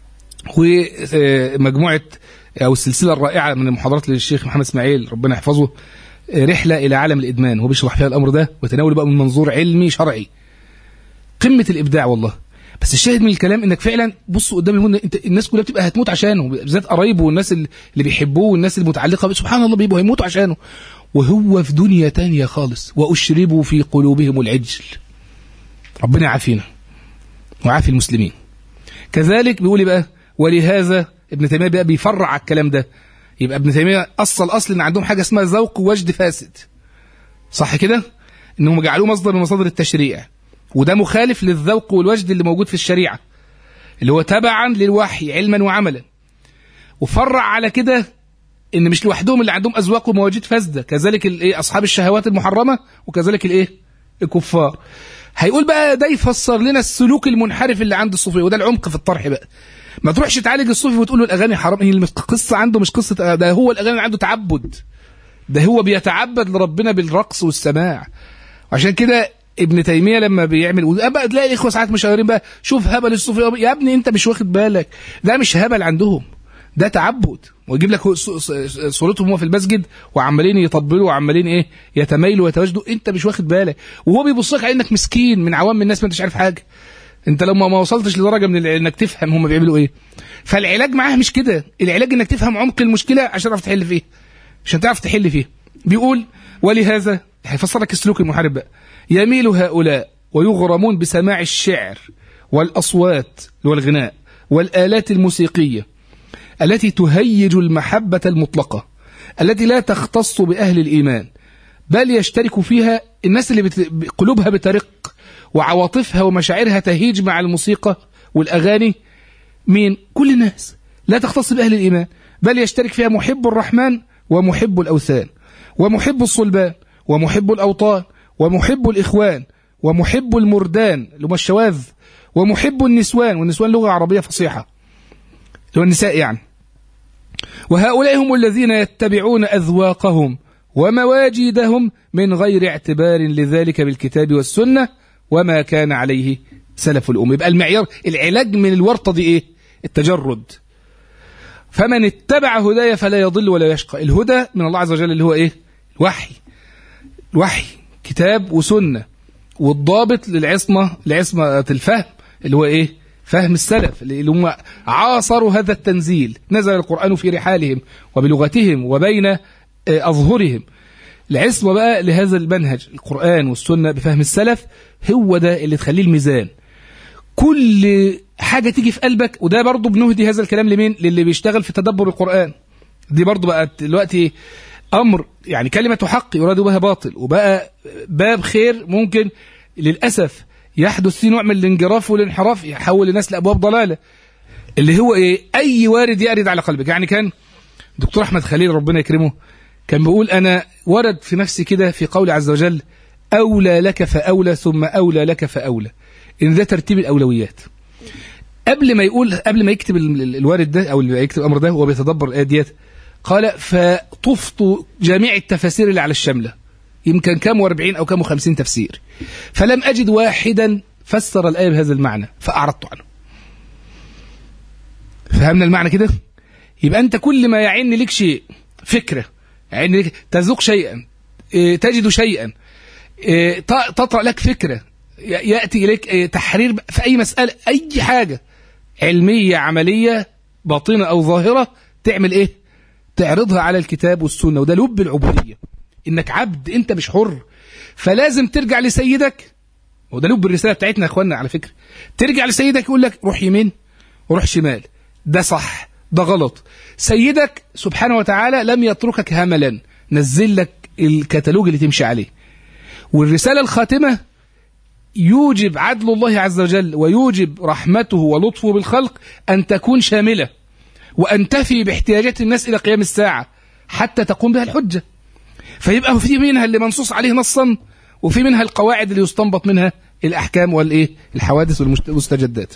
ومجموعة أو السلسلة الرائعة من المحاضرات للشيخ محمد إسماعيل ربنا يحفظه، رحلة إلى عالم الإدمان، هو بيشرح فيها الأمر ده وتناوله بقى من منظور علمي شرعي، قمة الإبداع والله. بس الشاهد من الكلام إنك فعلا بص قدام انت الناس كلها بتبقى هتموت عشانه، بالذات قرايبه والناس اللي بيحبوه والناس المتعلقة به، سبحان الله بيبقوا هيموتوا عشانه، وهو في دنيا تانية خالص. وأشربوا في قلوبهم العجل. ربنا يعافينا وعافي المسلمين. كذلك بيقول بقى ولهذا ابن تيمية بقى بيفرع على الكلام ده. يبقى ابن تيمية أصل إن عندهم حاجة اسمها ذوق ووجد فاسد، صح كده؟ إنهم جعلوه مصدر من مصادر التشريع، وده مخالف للذوق والوجد اللي موجود في الشريعة، اللي هو تبعا للوحي علما وعملا. وفرع على كده ان مش لوحدهم اللي عندهم اذواق ومواجيد فاسده، كذلك الايه اصحاب الشهوات المحرمه، وكذلك الايه الكفار. هيقول بقى ده يفسر لنا السلوك المنحرف اللي عند الصوفيه، وده العمق في الطرح بقى. ما تروحش تعالج الصوفي وتقول له الاغاني حرام، هي القصه عنده مش قصه، ده هو الاغاني عنده تعبد، ده هو بيتعبد لربنا بالرقص والسماع. وعشان كده ابن تيميه لما بيعمل بقى تلاقي الاخوه ساعات مشاورين بقى شوف هبل الصوفيه، يا ابني انت مش واخد بالك، ده مش هبل عندهم، ده تعبد. ويجيب لك صورتهم هو في المسجد وعمالين يطبلوا وعمالين ايه يتمايلوا ويتواجدوا، انت مش واخد بالك، وهو بيبص لك على انك مسكين من عوام الناس ما انتش عارف حاجه، انت لما ما وصلتش لدرجه من انك تفهم هم بيعملوا ايه. فالعلاج معاه مش كده، العلاج انك تفهم عمق المشكله عشان تعرف تحل فيه، عشان تعرف تحل فيه. بيقول ولهذا هيفسر لك السلوك المحارب بقى، يميل هؤلاء ويغرمون بسماع الشعر والأصوات والغناء والآلات الموسيقية التي تهيج المحبة المطلقة التي لا تختص بأهل الإيمان، بل يشترك فيها الناس اللي قلوبها بترق وعواطفها ومشاعرها تهيج مع الموسيقى والأغاني. مين؟ كل الناس، لا تختص بأهل الإيمان، بل يشترك فيها محب الرحمن ومحب الأوثان ومحب الصلبان ومحب الأوطان ومحب الإخوان ومحب المردان اللي هم الشواذ ومحب النسوان، والنسوان لغة عربية فصيحة اللي هو النساء يعني. وهؤلاء هم الذين يتبعون أذواقهم ومواجيدهم من غير اعتبار لذلك بالكتاب والسنة وما كان عليه سلف الأمة. يبقى المعيار العلاج من الورطة دي إيه؟ التجرد. فمن اتبع هدايا فلا يضل ولا يشقى. الهدى من الله عز وجل اللي هو إيه؟ الوحي كتاب وسنة، والضابط للعصمة الفهم اللي هو إيه؟ فهم السلف اللي هم عاصروا هذا التنزيل، نزل القرآن في رحالهم وبلغتهم وبين أظهرهم. العصمة بقى لهذا المنهج القرآن والسنة بفهم السلف، هو ده اللي تخليه الميزان. كل حاجة تيجي في قلبك، وده برضو بنهدي هذا الكلام لمين؟ للي بيشتغل في تدبر القرآن. دي برضو بقى دلوقتي أمر يعني كلمة حق يراد بها باطل، وبقى باب خير ممكن للأسف يحدث فيه نوع من الانجراف والانحراف يحول الناس لأبواب ضلالة، اللي هو إيه؟ أي وارد يأرد على قلبك. يعني كان دكتور أحمد خليل ربنا يكرمه كان بيقول أنا ورد في نفسي كده في قول عز وجل أولى لك فأولى ثم أولى لك فأولى، إن ذا ترتيب الأولويات. قبل ما يكتب الوارد ده أو يكتب الأمر ده وهو بيتدبر الآيات ديت، قال فطفت جميع التفاسير اللي على الشملة، يمكن كام 40 أو كام 50 تفسير، فلم أجد واحدا فسر الآية بهذا المعنى فأعرضت عنه. فهمنا المعنى كده؟ يبقى أنت كل ما يعين لك شيء، فكرة يعين لك، تذوق شيئا، تجد شيئا، تطرأ لك فكرة، يأتي إليك تحرير في أي مسألة، أي حاجة علمية عملية باطنة أو ظاهرة، تعمل إيه؟ تعرضها على الكتاب والسنة. وده لب العبودية، إنك عبد، أنت مش حر، فلازم ترجع لسيدك. وده لب الرسالة بتاعتنا يا أخوانا على فكرة، ترجع لسيدك يقول لك روح يمين وروح شمال، ده صح ده غلط. سيدك سبحانه وتعالى لم يتركك هملا، نزل لك الكتالوج اللي تمشي عليه. والرسالة الخاتمة يوجب عدل الله عز وجل ويوجب رحمته ولطفه بالخلق أن تكون شاملة وأن تفي باحتياجات الناس إلى قيام الساعة حتى تقوم بها الحجة. فيبقى في منها اللي منصوص عليه نصا، وفي منها القواعد اللي يستنبط منها الأحكام والإيه الحوادث والمستجدات.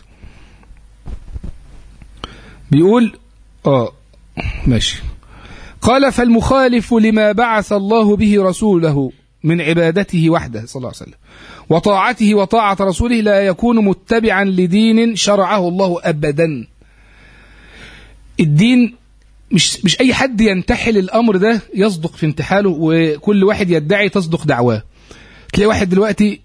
بيقول ماشي، قال فالمخالف لما بعث الله به رسوله من عبادته وحده صلى الله عليه وسلم وطاعته وطاعة رسوله لا يكون متبعا لدين شرعه الله أبدا. الدين مش أي حد ينتحل الأمر ده يصدق في انتحاله، وكل واحد يدعي تصدق دعواه. تلاقي واحد دلوقتي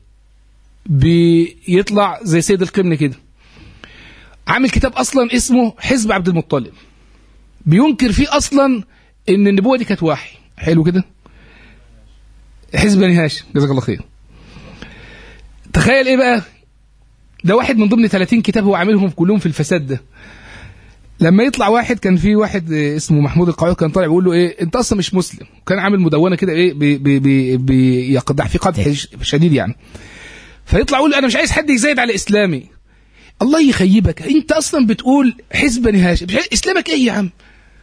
بيطلع زي سيد القمن كده، عامل كتاب أصلا اسمه حزب عبد المطلب، بينكر فيه أصلا إن النبوة دي كانت وحي. حلو كده، حزب بني هاشم جزاك الله خير. تخيل إيه بقى، ده واحد من ضمن 30 كتاب هو عاملهم كلهم في الفساد ده. لما يطلع واحد، كان في واحد اسمه محمود القعود كان طالع بيقول له ايه انت اصلا مش مسلم، كان عامل مدونه كده ايه بيقدح في قدح شديد يعني. فيطلع يقول انا مش عايز حد يزايد على اسلامي. الله يخيبك، انت اصلا بتقول حزب بني هاشم، اسلامك ايه يا عم؟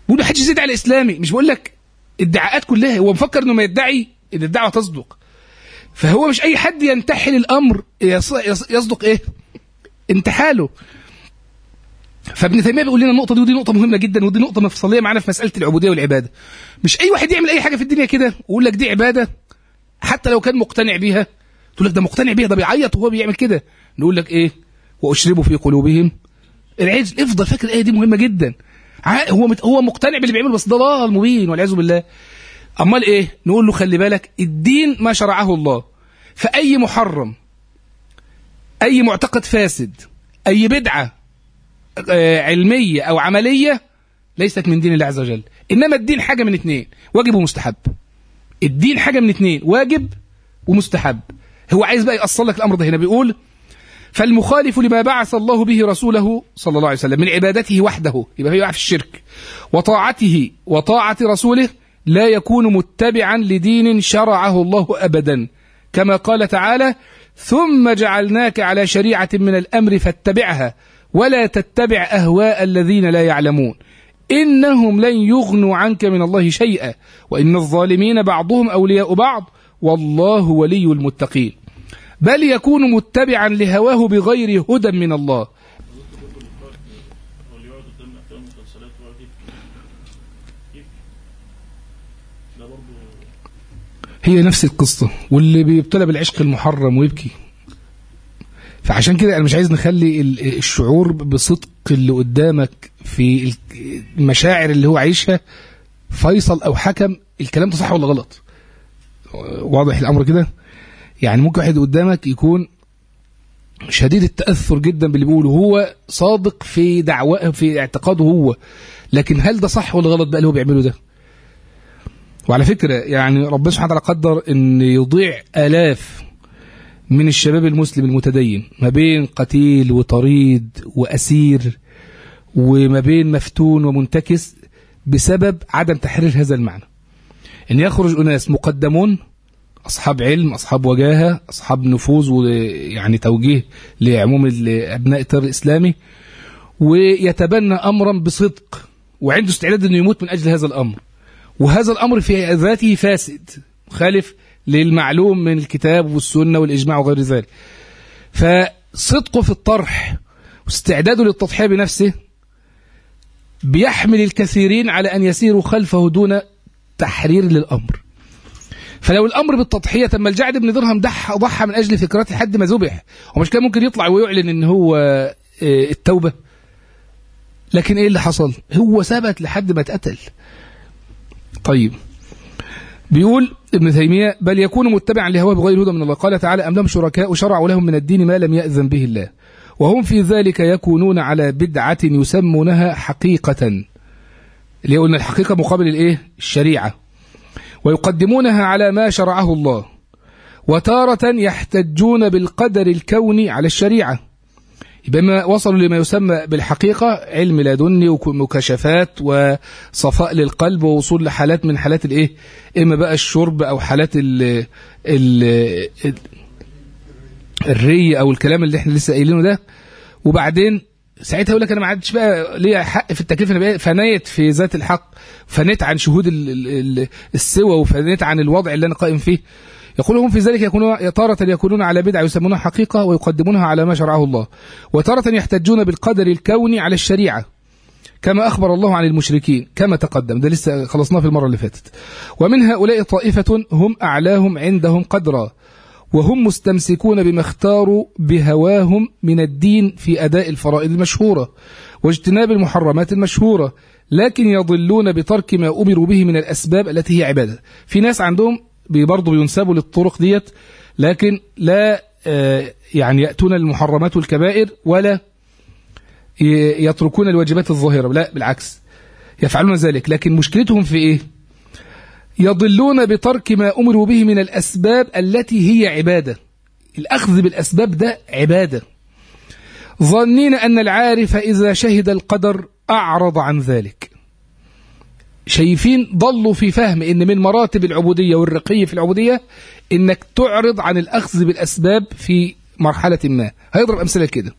بيقول محدش يزيد على إسلامي. مش بقول لك ادعاءات كلها، هو مفكر إنه ما يدعي إن الدعوة تصدق. فهو مش أي حد ينتحل الأمر يصدق إيه؟ انتحاله. فابن تيمية بيقول لنا النقطة دي، ودي نقطة مهمة جدا، ودي نقطة مفصلية معانا في مسألة العبودية والعبادة. مش أي واحد يعمل أي حاجة في الدنيا كده ويقول لك دي عبادة حتى لو كان مقتنع بيها. تقول لك ده مقتنع بيها، ده بيعيط وهو بيعمل كده. نقول لك إيه؟ وأشربوا في قلوبهم العجل. افضل فاكر الآية دي مهمة جدا. هو مقتنع باللي بيعمله، بس ده ضلال مبين والعياذ بالله. أمال إيه؟ نقول له خلي بالك، الدين ما شرعه الله، فأي محرم، أي معتقد فاسد، أي بدعة علمية أو عملية ليست من دين الله عز وجل. إنما الدين حاجة من اتنين، واجب ومستحب. الدين حاجة من اتنين، واجب ومستحب. هو عايز بقى يأصل لك الأمر ده هنا. بيقول فالمخالف لما بعث الله به رسوله صلى الله عليه وسلم من عبادته وحده، يبقى هي في الشرك، وطاعته وطاعة رسوله، لا يكون متبعا لدين شرعه الله أبدا، كما قال تعالى ثم جعلناك على شريعة من الأمر فاتبعها ولا تتبع أهواء الذين لا يعلمون إنهم لن يغنوا عنك من الله شيئا وإن الظالمين بعضهم أولياء بعض والله ولي المتقين، بل يكون متبعا لهواه بغير هدى من الله. هي نفس القصة، واللي بيبتلى بالعشق المحرم ويبكي. فعشان كده أنا مش عايز نخلي الشعور بصدق اللي قدامك في المشاعر اللي هو عايشها فيصل أو حكم الكلام ده صح ولا غلط. واضح الأمر كده؟ يعني ممكن واحد قدامك يكون شديد التأثر جدا باللي بيقوله، هو صادق في دعوة في اعتقاده هو، لكن هل ده صح ولا غلط بقى اللي هو بيعمله ده؟ وعلى فكرة يعني ربنا سبحانه وتعالى قدر ان يضيع آلاف من الشباب المسلم المتدين ما بين قتيل وطريد وأسير وما بين مفتون ومنتكس بسبب عدم تحرير هذا المعنى. ان يخرج أناس مقدمون، أصحاب علم، أصحاب وجاهة، أصحاب نفوذ ويعني توجيه لعموم أبناء التيار الإسلامي، ويتبنى أمرا بصدق وعنده استعداد أنه يموت من أجل هذا الأمر، وهذا الأمر في ذاته فاسد مخالف للمعلوم من الكتاب والسنة والإجماع وغير ذلك. فصدقه في الطرح واستعداده للتضحية بنفسه بيحمل الكثيرين على أن يسيروا خلفه دون تحرير للأمر. فلو الأمر بالتضحية، تم الجعد بن درهم ضحى من أجل فكرته لحد ما ذبح، ومش كان ممكن يطلع ويعلن إن هو التوبة؟ لكن إيه اللي حصل؟ هو ثبت لحد ما اتقتل. طيب بيقول ابن تيمية بل يكون متبعا لهواه بغير هدى من الله. قال تعالى أم لهم شركاء شرعوا لهم من الدين ما لم يأذن به الله وهم في ذلك يكونون على بدعة يسمونها حقيقة، اللي قلنا الحقيقة مقابل الايه؟ الشريعة، ويقدمونها على ما شرعه الله، وتارة يحتجون بالقدر الكوني على الشريعة. يبقى ما وصلوا لما يسمى بالحقيقة علم لدني ومكاشفات وصفاء للقلب ووصول لحالات من حالات الايه؟ اما بقى الشرب او حالات الري او الكلام اللي احنا لسه قايلينه ده. وبعدين ساعتها يقول لك انا ما عادش بقى ليا حق في التكليف، انا بقى فنيت في ذات الحق، فنيت عن شهود السوى، وفنيت عن الوضع اللي انا قائم فيه. يقول هم في ذلك يكونون تارة يكونون على بدعة يسمونها حقيقة ويقدمونها على ما شرعه الله، وتارة يحتجون بالقدر الكوني على الشريعة كما أخبر الله عن المشركين كما تقدم، ده لسه خلصناه في المرة اللي فاتت. ومن هؤلاء طائفة هم أعلاهم عندهم قدرا، وهم مستمسكون بما اختاروا بهواهم من الدين في أداء الفرائض المشهورة واجتناب المحرمات المشهورة، لكن يضلون بترك ما أمروا به من الأسباب التي هي عبادة. في ناس عندهم برضه بينسبوا للطرق ديت، لكن لا يعني يأتون المحرمات والكبائر ولا يتركون الواجبات الظاهرة، لا بالعكس يفعلون ذلك. لكن مشكلتهم في إيه؟ يضلون بترك ما أمروا به من الأسباب التي هي عبادة. الأخذ بالأسباب ده عبادة، ظنين أن العارف إذا شهد القدر أعرض عن ذلك. شايفين ضلوا في فهم إن من مراتب العبودية والرقي في العبودية إنك تعرض عن الأخذ بالأسباب في مرحلة ما. هيضرب أمثلة كده.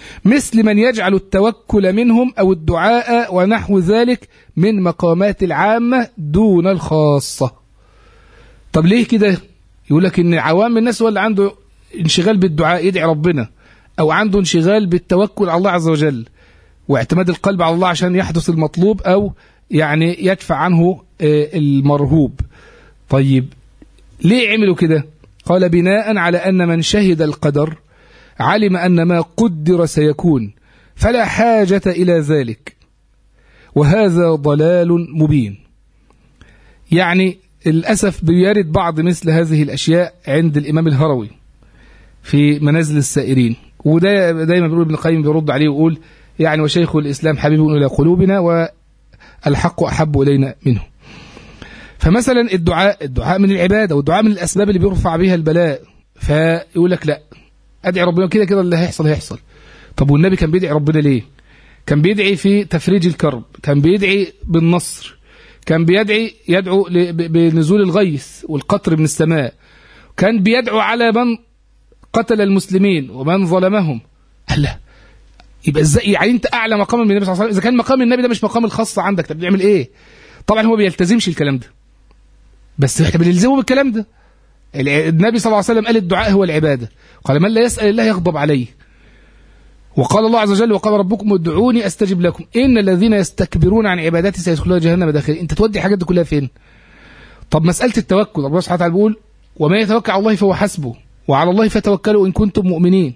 مثل من يجعل التوكل منهم أو الدعاء ونحو ذلك من مقامات العامة دون الخاصة. طب ليه كده؟ يقول لك إن عوام الناس هو اللي عنده انشغال بالدعاء يدعي ربنا، أو عنده انشغال بالتوكل على الله عز وجل واعتماد القلب على الله عشان يحدث المطلوب أو يعني يدفع عنه المرهوب. طيب ليه عملوا كده؟ قال بناء على أن من شهد القدر علم أن ما قدر سيكون فلا حاجة إلى ذلك، وهذا ضلال مبين. يعني للأسف بيرد بعض مثل هذه الأشياء عند الإمام الهروي في منازل السائرين، وده دايما بيقول ابن القيم بيرد عليه ويقول يعني وشيخ الإسلام حبيب إلى قلوبنا والحق أحب إلينا منه. فمثلا الدعاء من العبادة، والدعاء من الأسباب اللي بيرفع بها البلاء، فيقول لك لا أدعي ربنا كده كده اللي هيحصل. طب والنبي كان بيدعي ربنا ليه؟ كان بيدعي في تفريج الكرب، كان بيدعي بالنصر، كان يدعو بنزول الغيث والقطر من السماء، كان بيدعو على من قتل المسلمين ومن ظلمهم. الله، يبقى ازاي يعني انت اعلى مقام من النبي صلى الله عليه وسلم؟ اذا كان مقام النبي ده مش مقام الخاصه عندك، طب بتعمل ايه؟ طبعا هو بيلتزمش الكلام ده، بس احنا بنلزمه بالكلام ده. النبي صلى الله عليه وسلم قال الدعاء هو العباده، قال من لا يسأل الله يغضب عليه. وقال الله عز وجل وقال ربكم ادعوني استجب لكم ان الذين يستكبرون عن عبادتي سيدخلون جهنم داخلين. انت تودي الحاجات دي كلها فين؟ طب مساله التوكل، الله سبحانه وتعالى بيقول وما يتوكل على الله فهو حسبه وعلى الله فتوكلوا ان كنتم مؤمنين.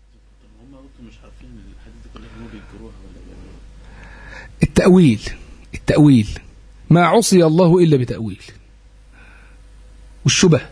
التأويل ما عصي الله إلا بتأويل والشبه.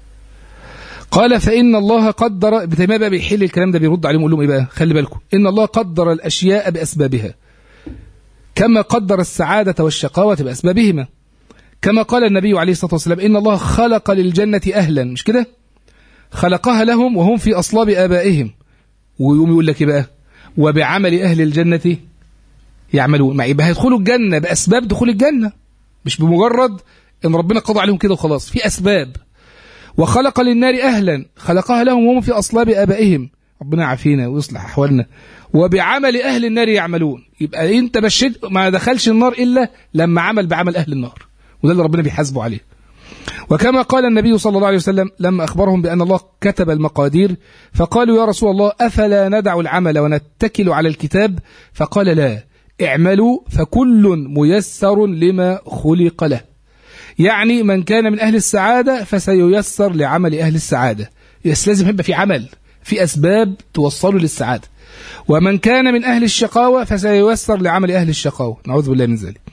قال فإن الله قدر، بتيمية بقى بيحل الكلام ده، بيرد عليهم يقول لهم إيه بقى؟ خلي بالكم إن الله قدر الأشياء بأسبابها كما قدر السعادة والشقاوة بأسبابهما، كما قال النبي عليه الصلاة والسلام إن الله خلق للجنة أهلا، مش كده؟ خلقها لهم وهم في أصلاب آبائهم، ويقوم يقول لك إيه بقى؟ وبعمل أهل الجنة يعملون. ما يبقى هيدخلوا الجنة بأسباب دخول الجنة، مش بمجرد إن ربنا قضى عليهم كده وخلاص، في أسباب. وخلق للنار أهلا خلقها لهم وهم في أصلاب آبائهم، ربنا يعافينا ويصلح أحوالنا. وبعمل أهل النار يعملون، يبقى أنت بشد ما دخلش النار إلا لما عمل بعمل أهل النار، وده اللي ربنا بيحاسبه عليه. وكما قال النبي صلى الله عليه وسلم لما أخبرهم بأن الله كتب المقادير فقالوا يا رسول الله أفلا ندع العمل ونتكل على الكتاب؟ فقال لا، اعملوا فكل ميسر لما خلق له. يعني من كان من أهل السعادة فسييسر لعمل أهل السعادة، لازم يبقى في عمل، في أسباب توصله للسعادة. ومن كان من أهل الشقاوة فسييسر لعمل أهل الشقاوة، نعوذ بالله من ذلك.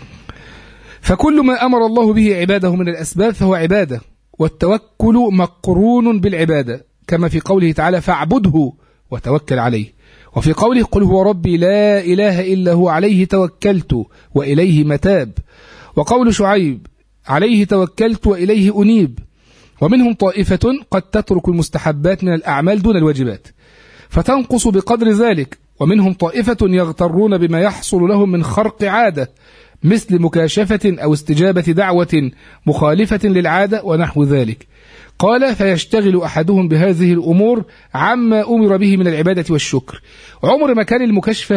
فكل ما أمر الله به عباده من الأسباب فهو عبادة، والتوكل مقرون بالعبادة، كما في قوله تعالى فاعبده وتوكل عليه، وفي قوله قل هو ربي لا إله إلا هو عليه توكلت وإليه متاب، وقول شعيب عليه توكلت وإليه أنيب. ومنهم طائفة قد تترك المستحبات من الأعمال دون الواجبات فتنقص بقدر ذلك، ومنهم طائفة يغترون بما يحصل لهم من خرق عادة مثل مكاشفة أو استجابة دعوة مخالفة للعادة ونحو ذلك. قال فيشتغل أحدهم بهذه الأمور عما أمر به من العبادة والشكر. عمر ما كان المكاشفة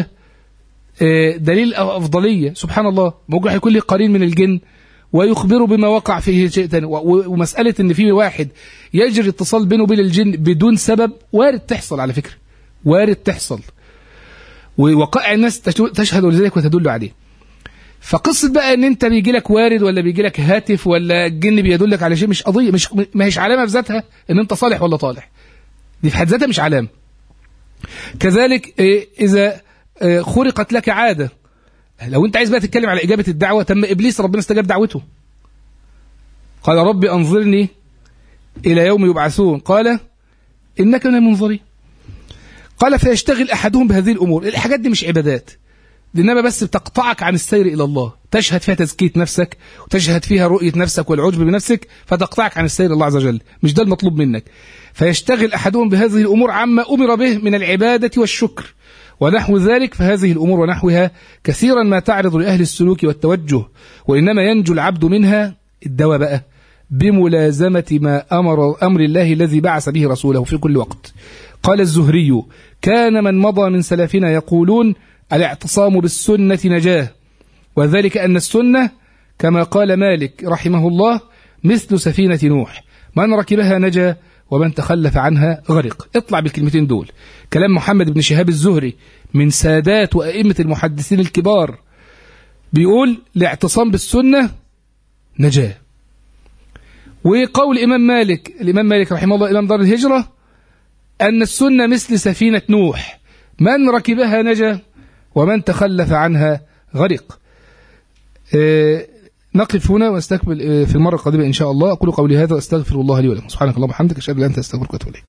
دليل أفضلية، سبحان الله، ممكن يكون له قرين من الجن ويخبره بما وقع فيه شيء تاني. ومسألة ان في واحد يجري اتصال بينه وبين الجن بدون سبب وارد تحصل، على فكرة وارد تحصل، ووقائع الناس تشهد لذلك وتدل عليه. فقصة بقى ان انت بيجي لك وارد ولا بيجي لك هاتف ولا الجن بيدلك على شيء مش قضية، ما هيش علامة في ذاتها ان انت صالح ولا طالح، دي في حد ذاتها مش علامة. كذلك اذا خرقت لك عادة، لو انت عايز بقى تتكلم على إجابة الدعوة، تم إبليس ربنا استجاب دعوته، قال ربي أنظرني إلى يوم يبعثون قال إنك من المنظرين. قال فيشتغل أحدهم بهذه الأمور. الحاجات دي مش عبادات، دي إنما بس بتقطعك عن السير إلى الله، تشهد فيها تزكية نفسك وتشهد فيها رؤية نفسك والعجب بنفسك، فتقطعك عن السير إلى الله عز وجل، مش ده المطلوب منك. فيشتغل أحدهم بهذه الأمور عما أمر به من العبادة والشكر ونحو ذلك، فهذه الأمور ونحوها كثيرا ما تعرض لأهل السلوك والتوجه، وإنما ينجو العبد منها الدواء بقى بملازمة ما أمر الله الذي بعث به رسوله في كل وقت. قال الزهري: كان من مضى من سلفنا يقولون الاعتصام بالسنة نجاة، وذلك أن السنة كما قال مالك رحمه الله مثل سفينة نوح، من ركبها نجا ومن تخلف عنها غرق. اطلع بالكلمتين دول. كلام محمد بن شهاب الزهري من سادات وأئمة المحدثين الكبار، بيقول الاعتصام بالسنة نجاة. وقول الإمام مالك رحمه الله إمام دار الهجرة أن السنة مثل سفينة نوح، من ركبها نجا ومن تخلف عنها غرق. نقف هنا واستكمل في المرة القادمة إن شاء الله. أقول قولي هذا وأستغفر الله لي ولكم. سبحانك اللهم وبحمدك، أشهد أن لا إله إلا أنت، أستغفرك وأتوب إليك.